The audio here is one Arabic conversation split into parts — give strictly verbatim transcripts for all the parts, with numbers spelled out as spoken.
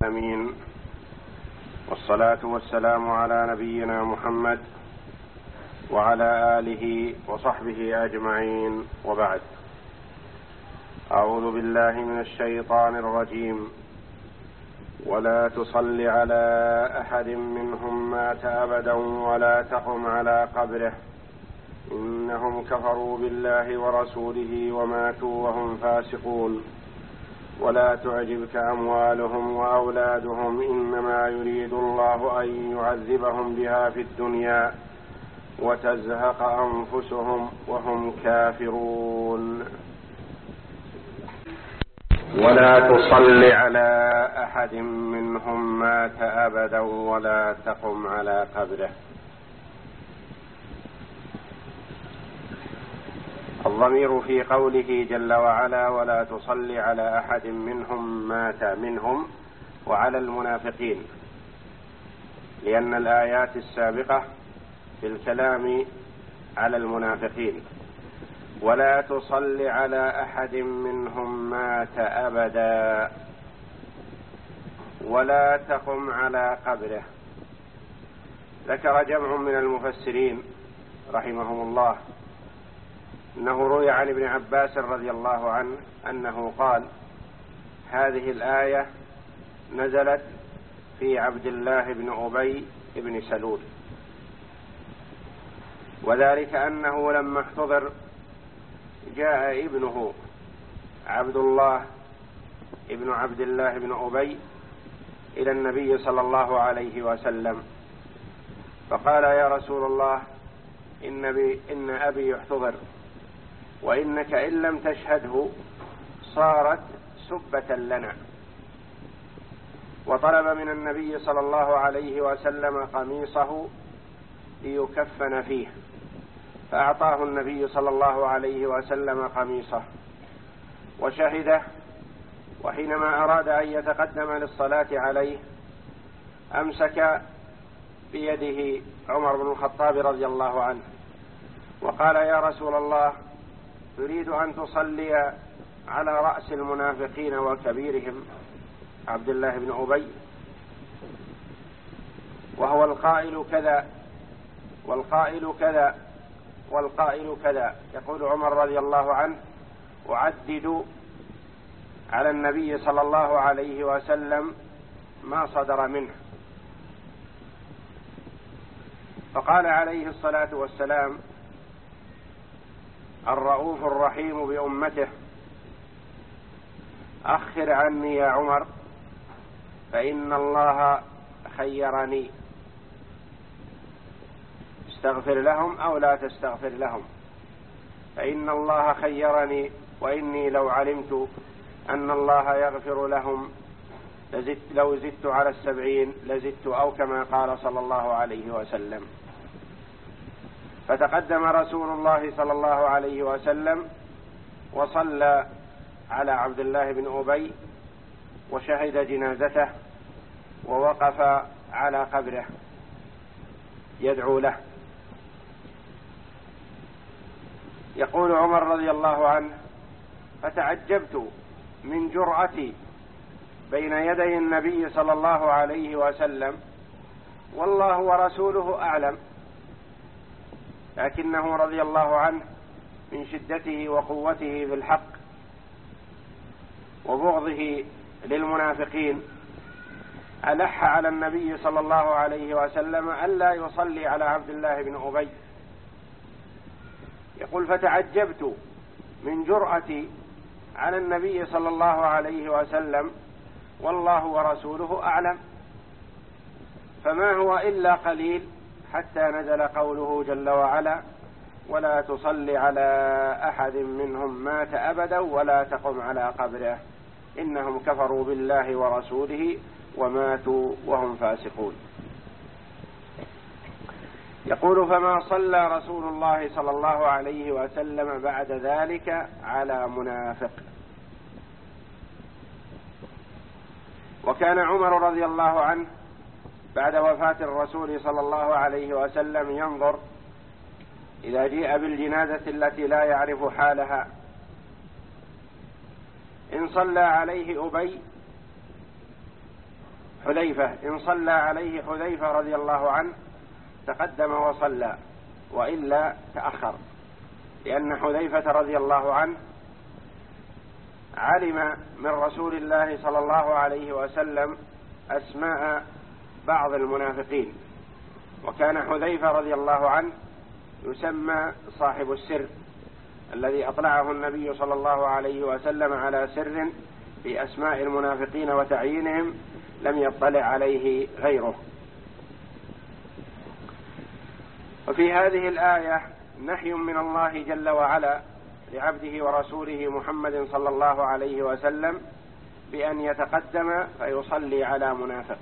آمين. والصلاة والسلام على نبينا محمد وعلى آله وصحبه أجمعين، وبعد. أعوذ بالله من الشيطان الرجيم. ولا تصل على أحد منهم مات أبدا ولا تقم على قبره إنهم كفروا بالله ورسوله وماتوا وهم فاسقون. ولا تعجبك أموالهم وأولادهم إنما يريد الله أن يعذبهم بها في الدنيا وتزهق أنفسهم وهم كافرون. ولا تصل على أحد منهم مات أبدا ولا تقم على قبره. الضمير في قوله جل وعلا ولا تصل على أحد منهم مات منهم وعلى المنافقين، لأن الآيات السابقة في الكلام على المنافقين. ولا تصل على أحد منهم مات أبدا ولا تقم على قبره. ذكر جمع من المفسرين رحمهم الله أنه روي عن ابن عباس رضي الله عنه أنه قال: هذه الآية نزلت في عبد الله بن أبي بن سلول، وذلك أنه لما احتضر جاء ابنه عبد الله ابن عبد الله بن أبي إلى النبي صلى الله عليه وسلم فقال: يا رسول الله، إن, بي إن أبي يحتضر، وإنك إن لم تشهده صارت سبة لنا. وطلب من النبي صلى الله عليه وسلم قميصه ليكفن فيه، فأعطاه النبي صلى الله عليه وسلم قميصه وشهده. وحينما أراد أن يتقدم للصلاة عليه أمسك بيده عمر بن الخطاب رضي الله عنه وقال: يا رسول الله، تريد أن تصلي على رأس المنافقين وكبيرهم عبد الله بن أبي، وهو القائل كذا والقائل كذا والقائل كذا. يقول عمر رضي الله عنه: أعدد على النبي صلى الله عليه وسلم ما صدر منه. فقال عليه الصلاة والسلام الرؤوف الرحيم بأمته: أخر عني يا عمر فإن الله خيرني، استغفر لهم أو لا تستغفر لهم، فإن الله خيرني، وإني لو علمت أن الله يغفر لهم لزدت لو زدت على السبعين لزدت، أو كما قال صلى الله عليه وسلم. فتقدم رسول الله صلى الله عليه وسلم وصلى على عبد الله بن أبي وشهد جنازته ووقف على قبره يدعو له. يقول عمر رضي الله عنه: فتعجبت من جرأتي بين يدي النبي صلى الله عليه وسلم، والله ورسوله أعلم. لكنه رضي الله عنه من شدته وقوته في الحق وبغضه للمنافقين ألح على النبي صلى الله عليه وسلم ألا يصلي على عبد الله بن أبي. يقول: فتعجبت من جرأتي على النبي صلى الله عليه وسلم والله ورسوله أعلم. فما هو إلا قليل حتى نزل قوله جل وعلا: ولا تصل على أحد منهم مات أبدا ولا تقم على قبره إنهم كفروا بالله ورسوله وماتوا وهم فاسقون. يقول: فما صلى رسول الله صلى الله عليه وسلم بعد ذلك على منافق. وكان عمر رضي الله عنه بعد وفاة الرسول صلى الله عليه وسلم ينظر إذا جيء بالجنازة التي لا يعرف حالها إن صلى عليه أبي حذيفة إن صلى عليه حذيفة رضي الله عنه تقدم وصلى، وإلا تأخر، لأن حذيفة رضي الله عنه علم من رسول الله صلى الله عليه وسلم أسماء بعض المنافقين، وكان حذيفة رضي الله عنه يسمى صاحب السر الذي أطلعه النبي صلى الله عليه وسلم على سر في أسماء المنافقين وتعيينهم لم يطلع عليه غيره. وفي هذه الآية نهي من الله جل وعلا لعبده ورسوله محمد صلى الله عليه وسلم بأن يتقدم فيصلي على منافق،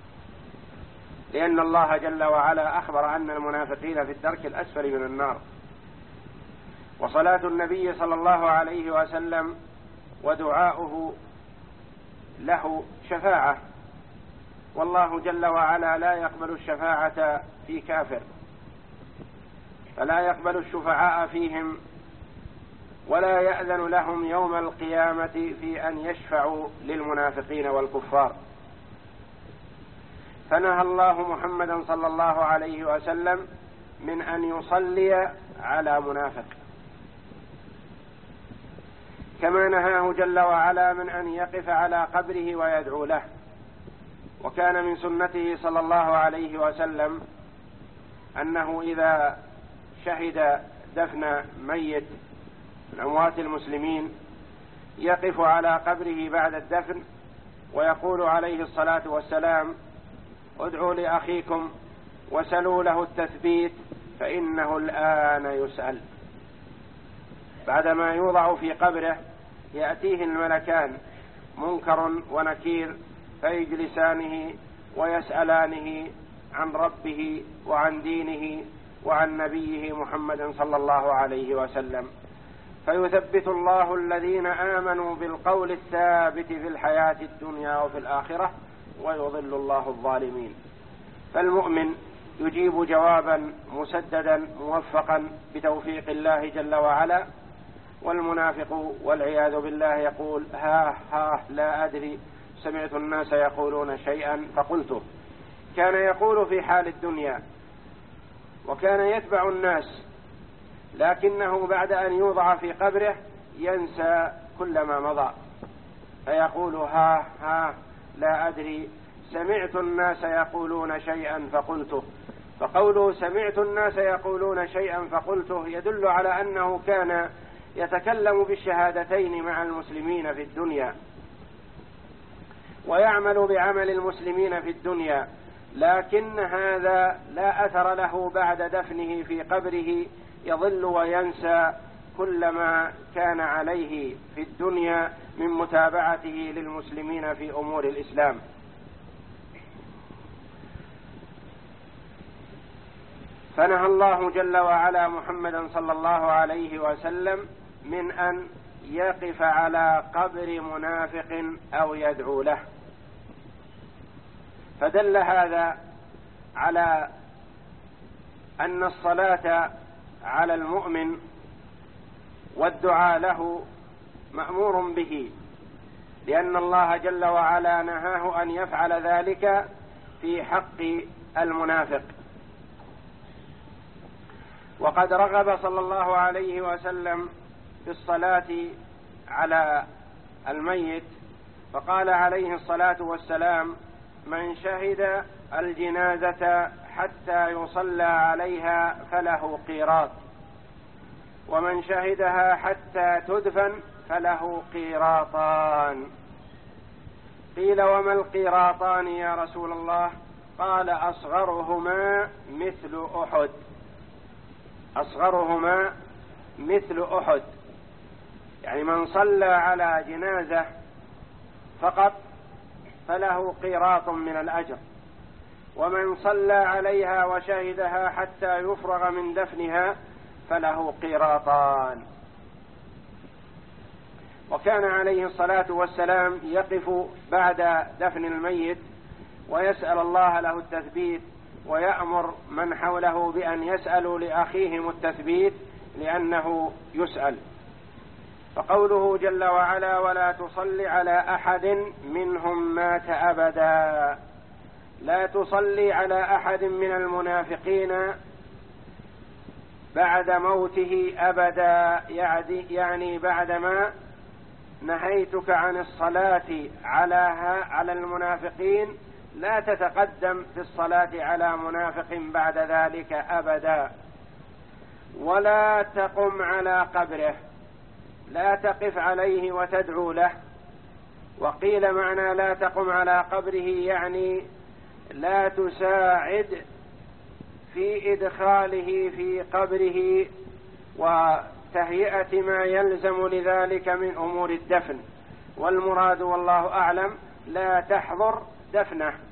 لأن الله جل وعلا أخبر أن المنافقين في الدرك الأسفل من النار، وصلاة النبي صلى الله عليه وسلم ودعاؤه له شفاعة، والله جل وعلا لا يقبل الشفاعة في كافر، فلا يقبل الشفعاء فيهم ولا يأذن لهم يوم القيامة في أن يشفعوا للمنافقين والكفار. فنهى الله محمدا صلى الله عليه وسلم من أن يصلي على منافق، كما نهاه جل وعلا من أن يقف على قبره ويدعو له. وكان من سنته صلى الله عليه وسلم أنه إذا شهد دفن ميت من أموات المسلمين يقف على قبره بعد الدفن ويقول عليه الصلاة والسلام: ادعوا لأخيكم وسلوا له التثبيت فإنه الآن يسأل. بعدما يوضع في قبره يأتيه الملكان منكر ونكير فيجلسانه ويسألانه عن ربه وعن دينه وعن نبيه محمد صلى الله عليه وسلم، فيثبت الله الذين آمنوا بالقول الثابت في الحياة الدنيا وفي الآخرة ويضل الله الظالمين. فالمؤمن يجيب جوابا مسددا موفقا بتوفيق الله جل وعلا، والمنافق والعياذ بالله يقول: ها ها لا أدري، سمعت الناس يقولون شيئا فقلته. كان يقول في حال الدنيا وكان يتبع الناس، لكنه بعد أن يوضع في قبره ينسى كل ما مضى فيقول: ها ها لا أدري، سمعت الناس يقولون شيئا فقلته. فقوله سمعت الناس يقولون شيئا فقلته يدل على أنه كان يتكلم بالشهادتين مع المسلمين في الدنيا ويعمل بعمل المسلمين في الدنيا، لكن هذا لا أثر له بعد دفنه في قبره، يضل وينسى كل ما كان عليه في الدنيا من متابعته للمسلمين في أمور الإسلام. فنهى الله جل وعلا محمدا صلى الله عليه وسلم من أن يقف على قبر منافق أو يدعو له، فدل هذا على أن الصلاة على المؤمن والدعاء له مأمور به، لأن الله جل وعلا نهاه أن يفعل ذلك في حق المنافق. وقد رغب صلى الله عليه وسلم في الصلاة على الميت، فقال عليه الصلاة والسلام: من شهد الجنازة حتى يصلى عليها فله قيراط، ومن شهدها حتى تدفن فله قيراطان. قيل: وما القيراطان يا رسول الله؟ قال: أصغرهما مثل أحد، أصغرهما مثل أحد، يعني من صلى على جنازة فقط فله قيراط من الأجر، ومن صلى عليها وشهدها حتى يفرغ من دفنها فله قيراطان. وكان عليه الصلاة والسلام يقف بعد دفن الميت ويسأل الله له التثبيت، ويأمر من حوله بأن يسألوا لأخيهم التثبيت لأنه يسأل. فقوله جل وعلا: ولا تصل على أحد منهم مات أبدا، لا تصلي على أحد من المنافقين بعد موته أبدا، يعني بعدما نهيتك عن الصلاة على على المنافقين لا تتقدم في الصلاة على منافق بعد ذلك أبدا، ولا تقم على قبره، لا تقف عليه وتدعو له. وقيل معنى لا تقم على قبره يعني لا تساعد في إدخاله في قبره وتهيئة ما يلزم لذلك من أمور الدفن، والمراد والله أعلم لا تحضر دفنه.